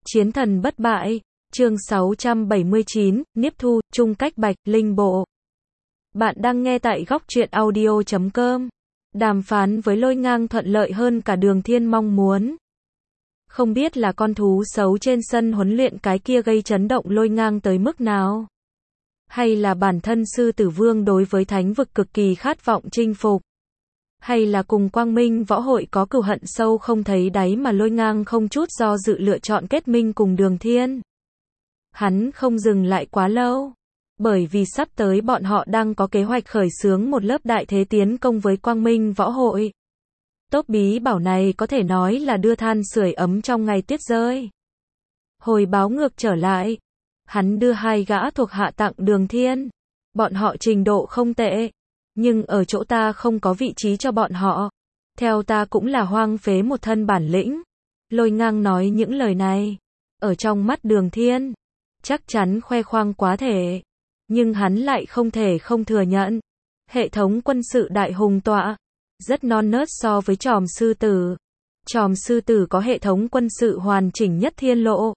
Chiến thần bất bại, chương 679, Niếp Thu, Chung Cách Bạch, Linh Bộ. Bạn đang nghe tại góc truyện audio.com. Đàm phán với Lôi Ngang thuận lợi hơn cả Đường Thiên mong muốn. Không biết là con thú xấu trên sân huấn luyện cái kia gây chấn động Lôi Ngang tới mức nào? Hay là bản thân Sư Tử Vương đối với thánh vực cực kỳ khát vọng chinh phục? Hay là cùng Quang Minh Võ Hội có cừu hận sâu không thấy đáy mà Lôi Ngang không chút do dự lựa chọn kết minh cùng Đường Thiên? Hắn không dừng lại quá lâu, bởi vì sắp tới bọn họ đang có kế hoạch khởi xướng một lớp đại thế tiến công với Quang Minh Võ Hội. Tốp bí bảo này có thể nói là đưa than sưởi ấm trong ngày tuyết rơi. Hồi báo ngược trở lại, hắn đưa hai gã thuộc hạ tặng Đường Thiên. Bọn họ trình độ không tệ, nhưng ở chỗ ta không có vị trí cho bọn họ. Theo ta cũng là hoang phế một thân bản lĩnh. Lôi Ngang nói những lời này, ở trong mắt Đường Thiên, chắc chắn khoe khoang quá thể. Nhưng hắn lại không thể không thừa nhận. Hệ thống quân sự Đại Hùng Tọa rất non nớt so với Tròm Sư Tử. Tròm Sư Tử có hệ thống quân sự hoàn chỉnh nhất thiên lộ.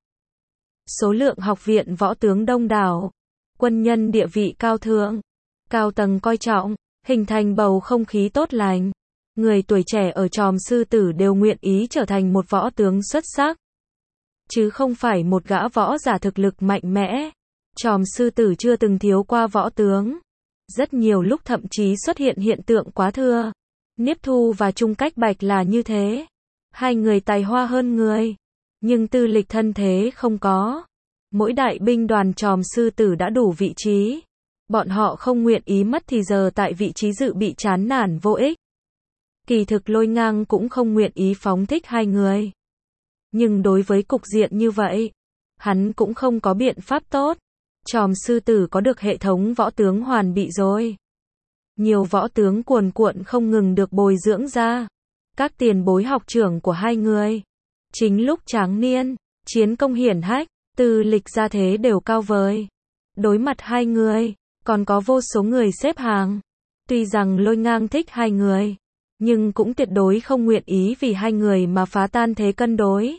Số lượng học viện võ tướng đông đảo. Quân nhân địa vị cao thượng. Cao tầng coi trọng. Hình thành bầu không khí tốt lành. Người tuổi trẻ ở Tròm Sư Tử đều nguyện ý trở thành một võ tướng xuất sắc. Chứ không phải một gã võ giả thực lực mạnh mẽ. Tròm Sư Tử chưa từng thiếu qua võ tướng. Rất nhiều lúc thậm chí xuất hiện hiện tượng quá thừa. Niếp Thu và Chung Cách Bạch là như thế. Hai người tài hoa hơn người, nhưng tư lịch thân thế không có. Mỗi đại binh đoàn Tròm Sư Tử đã đủ vị trí. Bọn họ không nguyện ý mất thì giờ tại vị trí dự bị chán nản vô ích. Kỳ thực Lôi Ngang cũng không nguyện ý phóng thích hai người. Nhưng đối với cục diện như vậy, hắn cũng không có biện pháp tốt. Tròm Sư Tử có được hệ thống võ tướng hoàn bị rồi. Nhiều võ tướng cuồn cuộn không ngừng được bồi dưỡng ra. Các tiền bối học trưởng của hai người, chính lúc tráng niên, chiến công hiển hách, tư lịch gia thế đều cao vời. Đối mặt hai người, còn có vô số người xếp hàng. Tuy rằng Lôi Ngang thích hai người, nhưng cũng tuyệt đối không nguyện ý vì hai người mà phá tan thế cân đối.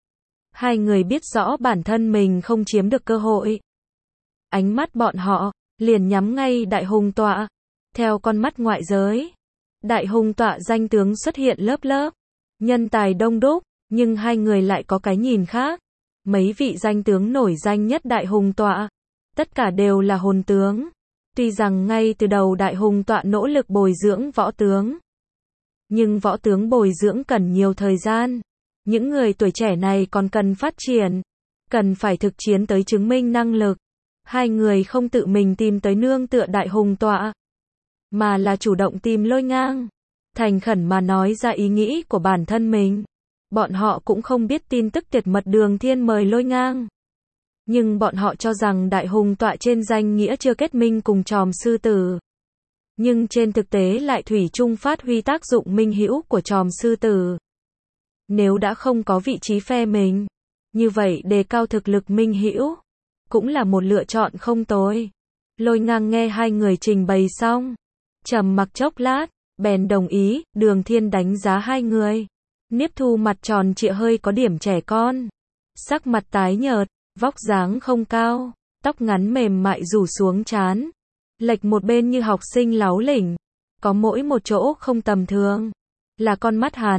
Hai người biết rõ bản thân mình không chiếm được cơ hội. Ánh mắt bọn họ liền nhắm ngay Đại Hùng Tọa. Theo con mắt ngoại giới, Đại Hùng Tọa danh tướng xuất hiện lớp lớp, nhân tài đông đúc, nhưng hai người lại có cái nhìn khác. Mấy vị danh tướng nổi danh nhất Đại Hùng Tọa, tất cả đều là hồn tướng. Tuy rằng ngay từ đầu Đại Hùng Tọa nỗ lực bồi dưỡng võ tướng, nhưng võ tướng bồi dưỡng cần nhiều thời gian. Những người tuổi trẻ này còn cần phát triển, cần phải thực chiến tới chứng minh năng lực. Hai người không tự mình tìm tới nương tựa Đại Hùng Tọa, mà là chủ động tìm Lôi Ngang, thành khẩn mà nói ra ý nghĩ của bản thân mình. Bọn họ cũng không biết tin tức tuyệt mật Đường Thiên mời Lôi Ngang, nhưng bọn họ cho rằng Đại Hùng Tọa trên danh nghĩa chưa kết minh cùng Tròm Sư Tử, nhưng trên thực tế lại thủy chung phát huy tác dụng minh hữu của Tròm Sư Tử. Nếu đã không có vị trí phe mình, như vậy đề cao thực lực minh hữu cũng là một lựa chọn không tồi. Lôi Ngang nghe hai người trình bày xong, trầm mặc chốc lát, bèn đồng ý. Đường Thiên đánh giá hai người. Niếp Thu mặt tròn trịa hơi có điểm trẻ con, sắc mặt tái nhợt, vóc dáng không cao, tóc ngắn mềm mại rủ xuống trán, lệch một bên như học sinh láu lỉnh. Có mỗi một chỗ không tầm thường, là con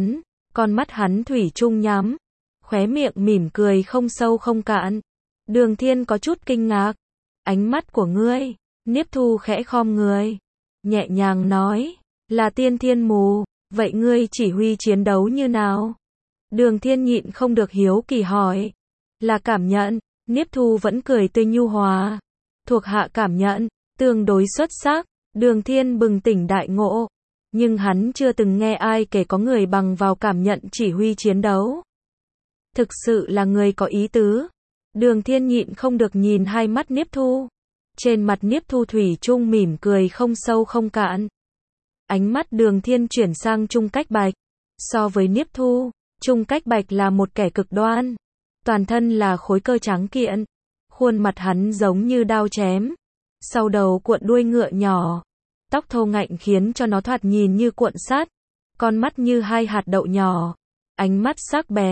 mắt hắn thủy chung nhắm, khóe miệng mỉm cười không sâu không cạn. Đường Thiên có chút kinh ngạc. Ánh mắt của ngươi? Niếp Thu khẽ khom người, nhẹ nhàng nói, là tiên thiên mù. Vậy ngươi chỉ huy chiến đấu như nào? Đường Thiên nhịn không được hiếu kỳ hỏi. Là cảm nhận. Niếp Thu vẫn cười tươi nhu hòa. Thuộc hạ cảm nhận tương đối xuất sắc. Đường Thiên bừng tỉnh đại ngộ, nhưng hắn chưa từng nghe ai kể có người bằng vào cảm nhận chỉ huy chiến đấu. Thực sự là người có ý tứ. Đường Thiên nhịn không được nhìn hai mắt Niếp Thu. Trên mặt Niếp Thu thủy chung mỉm cười không sâu không cạn. Ánh mắt Đường Thiên chuyển sang Chung Cách Bạch. So với Niếp Thu, Chung Cách Bạch là một kẻ cực đoan. Toàn thân là khối cơ trắng kiện. Khuôn mặt hắn giống như đao chém. Sau đầu cuộn đuôi ngựa nhỏ. Tóc thô ngạnh khiến cho nó thoạt nhìn như cuộn sắt. Con mắt như hai hạt đậu nhỏ. Ánh mắt sắc bén,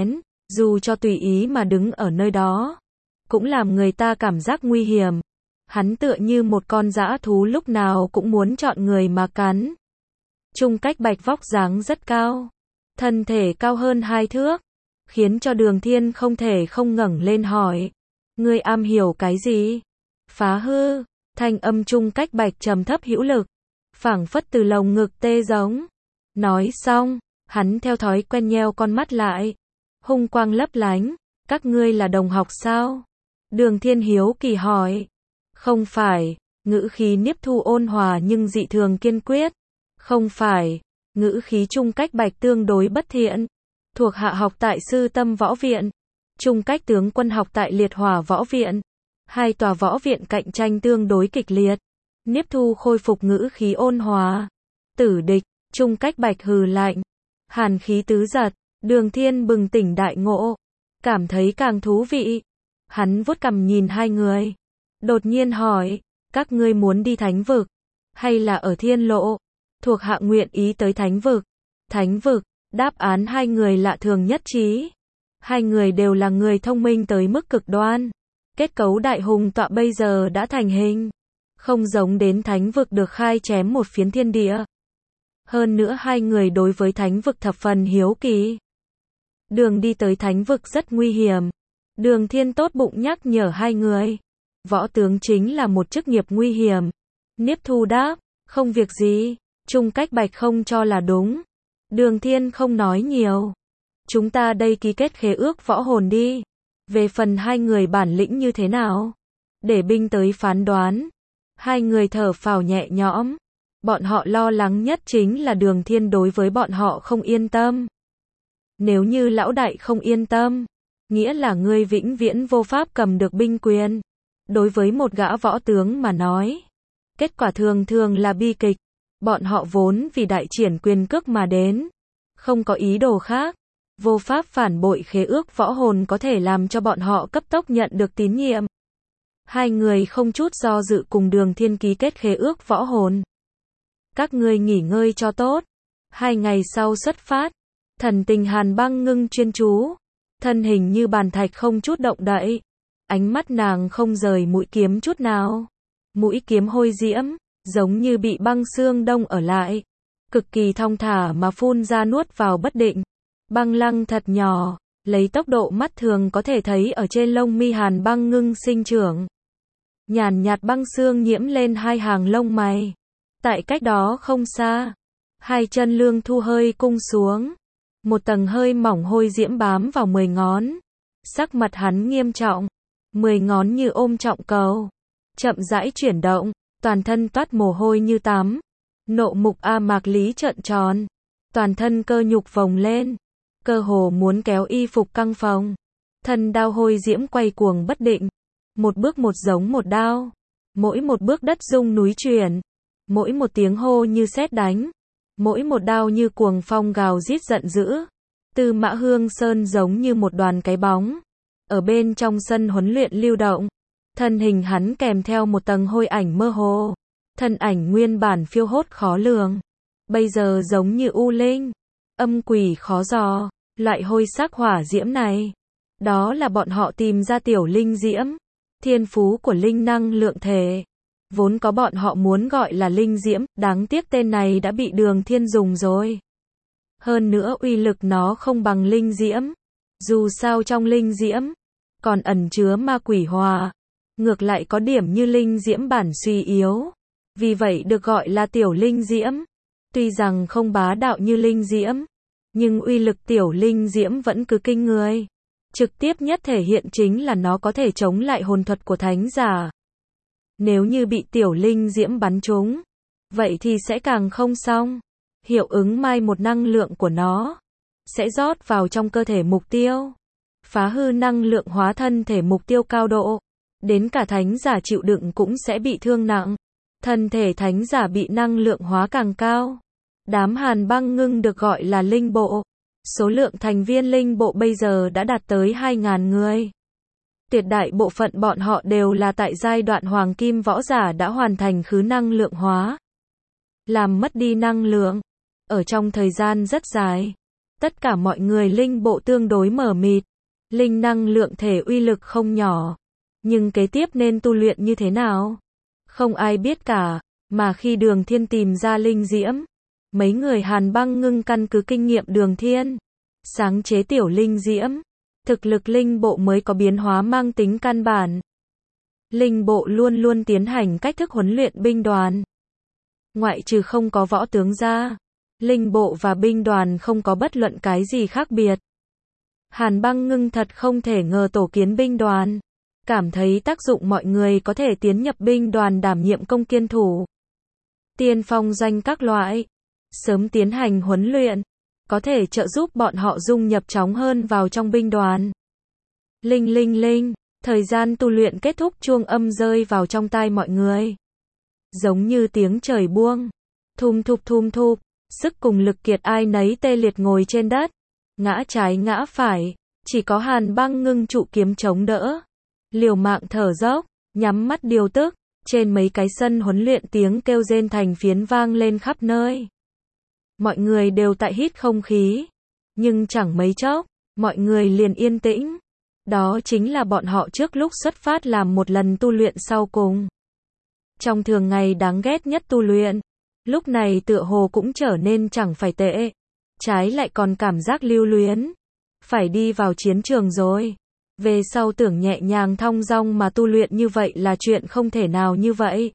Dù cho tùy ý mà đứng ở nơi đó, cũng làm người ta cảm giác nguy hiểm. Hắn tựa như một con dã thú lúc nào cũng muốn chọn người mà cắn. Chung Cách Bạch vóc dáng rất cao, thân thể cao hơn 2 thước, khiến cho Đường Thiên không thể không ngẩng lên hỏi. Ngươi am hiểu cái gì? Phá hư, thanh âm Chung Cách Bạch trầm thấp hữu lực, phảng phất từ lồng ngực tê giống. Nói xong, hắn theo thói quen nheo con mắt lại, hung quang lấp lánh. Các ngươi là đồng học sao? Đường Thiên hiếu kỳ hỏi. Không phải, ngữ khí Niếp Thu ôn hòa nhưng dị thường kiên quyết. Không phải, ngữ khí Chung Cách Bạch tương đối bất thiện. Thuộc hạ học tại Sư Tâm Võ Viện, Chung Cách tướng quân học tại Liệt Hỏa Võ Viện. Hai tòa võ viện cạnh tranh tương đối kịch liệt. Niếp Thu khôi phục ngữ khí ôn hòa. Tử địch, Chung Cách Bạch hừ lạnh. Hàn khí tứ giật, Đường Thiên bừng tỉnh đại ngộ, cảm thấy càng thú vị. Hắn vuốt cằm nhìn hai người, đột nhiên hỏi, các ngươi muốn đi Thánh Vực, hay là ở Thiên Lộ? Thuộc hạ nguyện ý tới Thánh Vực. Thánh Vực, đáp án hai người lạ thường nhất trí. Hai người đều là người thông minh tới mức cực đoan. Kết cấu đại hùng tọa bây giờ đã thành hình, không giống đến Thánh Vực được khai chém một phiến thiên địa. Hơn nữa hai người đối với Thánh Vực thập phần hiếu kỳ. Đường đi tới Thánh Vực rất nguy hiểm. Đường Thiên tốt bụng nhắc nhở hai người. Võ tướng chính là một chức nghiệp nguy hiểm. Niếp Thu đáp, không việc gì. Chung Cách Bạch không cho là đúng. Đường Thiên không nói nhiều. Chúng ta đây ký kết khế ước võ hồn đi. Về phần hai người bản lĩnh như thế nào, để binh tới phán đoán. Hai người thở phào nhẹ nhõm. Bọn họ lo lắng nhất chính là Đường Thiên đối với bọn họ không yên tâm. Nếu như lão đại không yên tâm, nghĩa là ngươi vĩnh viễn vô pháp cầm được binh quyền. Đối với một gã võ tướng mà nói, kết quả thường thường là bi kịch. Bọn họ vốn vì đại triển quyền cước mà đến, không có ý đồ khác. Vô pháp phản bội khế ước võ hồn có thể làm cho bọn họ cấp tốc nhận được tín nhiệm. Hai người không chút do dự cùng Đường Thiên ký kết khế ước võ hồn. Các ngươi nghỉ ngơi cho tốt. 2 ngày sau xuất phát. Thần tình Hàn Băng ngưng chuyên chú, thân hình như bàn thạch không chút động đậy. Ánh mắt nàng không rời mũi kiếm chút nào. Mũi kiếm hôi diễm, giống như bị băng xương đông ở lại. Cực kỳ thong thả mà phun ra nuốt vào bất định. Băng lăng thật nhỏ, lấy tốc độ mắt thường có thể thấy ở trên lông mi Hàn Băng ngưng sinh trưởng. Nhàn nhạt băng xương nhiễm lên hai hàng lông mày. Tại cách đó không xa, hai chân Lương Thu hơi cung xuống. Một tầng hơi mỏng hôi diễm bám vào 10 ngón. Sắc mặt hắn nghiêm trọng. 10 ngón như ôm trọng cầu. Chậm rãi chuyển động, toàn thân toát mồ hôi như tắm. Nộ mục A Mạc Lý trợn tròn. Toàn thân cơ nhục phồng lên. Cơ hồ muốn kéo y phục căng phồng. Thân đao hôi diễm quay cuồng bất định. Một bước một giống một đao. Mỗi một bước đất rung núi chuyển. Mỗi một tiếng hô như sét đánh. Mỗi một đao như cuồng phong gào rít giận dữ. Tư Mã Hương Sơn giống như một đoàn cái bóng. Ở bên trong sân huấn luyện lưu động. Thân hình hắn kèm theo một tầng hôi ảnh mơ hồ. Thân ảnh nguyên bản phiêu hốt khó lường. Bây giờ giống như u linh. Âm quỷ khó dò. Loại hôi sắc hỏa diễm này. Đó là bọn họ tìm ra tiểu linh diễm. Thiên phú của linh năng lượng thể. Vốn có bọn họ muốn gọi là linh diễm, đáng tiếc tên này đã bị Đường Thiên dùng rồi. Hơn nữa uy lực nó không bằng linh diễm. Dù sao trong linh diễm, còn ẩn chứa ma quỷ hòa. Ngược lại có điểm như linh diễm bản suy yếu. Vì vậy được gọi là tiểu linh diễm. Tuy rằng không bá đạo như linh diễm, nhưng uy lực tiểu linh diễm vẫn cứ kinh người. Trực tiếp nhất thể hiện chính là nó có thể chống lại hồn thuật của thánh giả. Nếu như bị tiểu linh diễm bắn trúng, vậy thì sẽ càng không xong. Hiệu ứng mai một năng lượng của nó sẽ rót vào trong cơ thể mục tiêu, phá hư năng lượng hóa thân thể mục tiêu cao độ. Đến cả thánh giả chịu đựng cũng sẽ bị thương nặng. Thân thể thánh giả bị năng lượng hóa càng cao. Đám Hàn Băng ngưng được gọi là linh bộ. Số lượng thành viên linh bộ bây giờ đã đạt tới 2.000 người. Tuyệt đại bộ phận bọn họ đều là tại giai đoạn hoàng kim võ giả đã hoàn thành khứ năng lượng hóa. Làm mất đi năng lượng. Ở trong thời gian rất dài, tất cả mọi người linh bộ tương đối mờ mịt. Linh năng lượng thể uy lực không nhỏ. Nhưng kế tiếp nên tu luyện như thế nào? Không ai biết cả, mà khi Đường Thiên tìm ra linh diễm, mấy người Hàn Băng Ngưng căn cứ kinh nghiệm Đường Thiên, sáng chế tiểu linh diễm, thực lực linh bộ mới có biến hóa mang tính căn bản. Linh bộ luôn luôn tiến hành cách thức huấn luyện binh đoàn. Ngoại trừ không có võ tướng ra, linh bộ và binh đoàn không có bất luận cái gì khác biệt. Hàn Băng Ngưng thật không thể ngờ tổ kiến binh đoàn, cảm thấy tác dụng mọi người có thể tiến nhập binh đoàn đảm nhiệm công kiên thủ, tiên phong doanh các loại, sớm tiến hành huấn luyện, có thể trợ giúp bọn họ dung nhập chóng hơn vào trong binh đoàn. Linh linh linh, thời gian tu luyện kết thúc, chuông âm rơi vào trong tai mọi người. Giống như tiếng trời buông, thum thụp, sức cùng lực kiệt ai nấy tê liệt ngồi trên đất, ngã trái ngã phải, chỉ có Hàn Băng Ngưng trụ kiếm chống đỡ, liều mạng thở dốc, nhắm mắt điều tức. Trên mấy cái sân huấn luyện tiếng kêu rên thành phiến vang lên khắp nơi. Mọi người đều tại hít không khí, nhưng chẳng mấy chốc, mọi người liền yên tĩnh. Đó chính là bọn họ trước lúc xuất phát làm một lần tu luyện sau cùng. Trong thường ngày đáng ghét nhất tu luyện, lúc này tựa hồ cũng trở nên chẳng phải tệ, trái lại còn cảm giác lưu luyến. Phải đi vào chiến trường rồi. Về sau tưởng nhẹ nhàng thong dong mà tu luyện như vậy là chuyện không thể nào như vậy.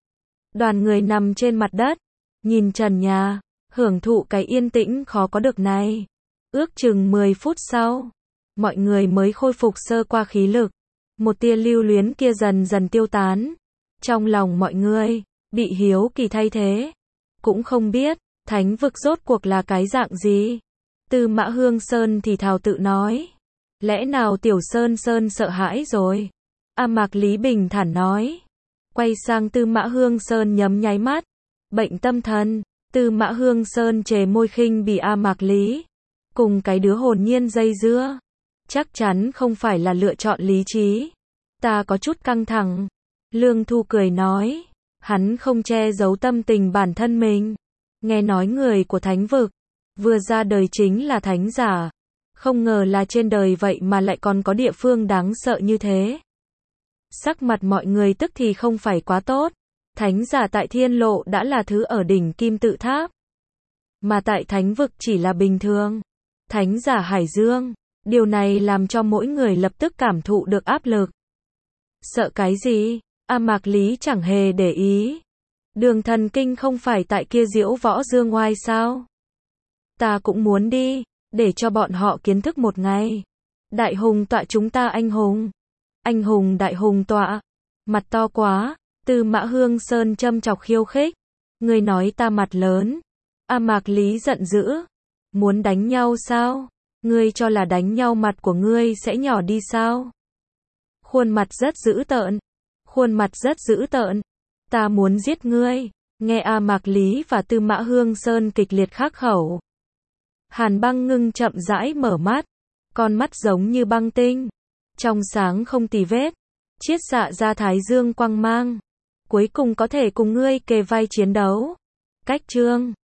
Đoàn người nằm trên mặt đất, nhìn trần nhà, hưởng thụ cái yên tĩnh khó có được này. Ước chừng 10 phút sau, mọi người mới khôi phục sơ qua khí lực. Một tia lưu luyến kia dần dần tiêu tán. Trong lòng mọi người, bị hiếu kỳ thay thế. Cũng không biết, thánh vực rốt cuộc là cái dạng gì. Tư Mã Hương Sơn thì thào tự nói. Lẽ nào Tiểu Sơn Sơn sợ hãi rồi? A Mạc Lý bình thản nói. Quay sang Tư Mã Hương Sơn nhấm nháy mắt. Bệnh tâm thần. Tư Mã Hương Sơn chề môi khinh bỉ A Mạc Lý. Cùng cái đứa hồn nhiên dây dưa. Chắc chắn không phải là lựa chọn lý trí. Ta có chút căng thẳng. Lương Thu cười nói. Hắn không che giấu tâm tình bản thân mình. Nghe nói người của thánh vực vừa ra đời chính là thánh giả. Không ngờ là trên đời vậy mà lại còn có địa phương đáng sợ như thế. Sắc mặt mọi người tức thì không phải quá tốt. Thánh giả tại thiên lộ đã là thứ ở đỉnh kim tự tháp. Mà tại thánh vực chỉ là bình thường. Thánh giả hải dương. Điều này làm cho mỗi người lập tức cảm thụ được áp lực. Sợ cái gì? A Mạc Lý chẳng hề để ý. Đường thần kinh không phải tại kia diễu võ dương oai sao? Ta cũng muốn đi. Để cho bọn họ kiến thức một ngày. Đại hùng tọa chúng ta anh hùng. Anh hùng đại hùng tọa. Mặt to quá. Tư Mã Hương Sơn châm chọc khiêu khích. Ngươi nói ta mặt lớn. A Mạc Lý giận dữ. Muốn đánh nhau sao? Ngươi cho là đánh nhau mặt của ngươi sẽ nhỏ đi sao? Khuôn mặt rất dữ tợn. Khuôn mặt rất dữ tợn. Ta muốn giết ngươi. Nghe A Mạc Lý và Tư Mã Hương Sơn kịch liệt khắc khẩu. Hàn Băng Ngưng chậm rãi mở mắt, con mắt giống như băng tinh, trong sáng không tì vết, chiết xạ ra thái dương quang mang, cuối cùng có thể cùng ngươi kề vai chiến đấu. Cách chương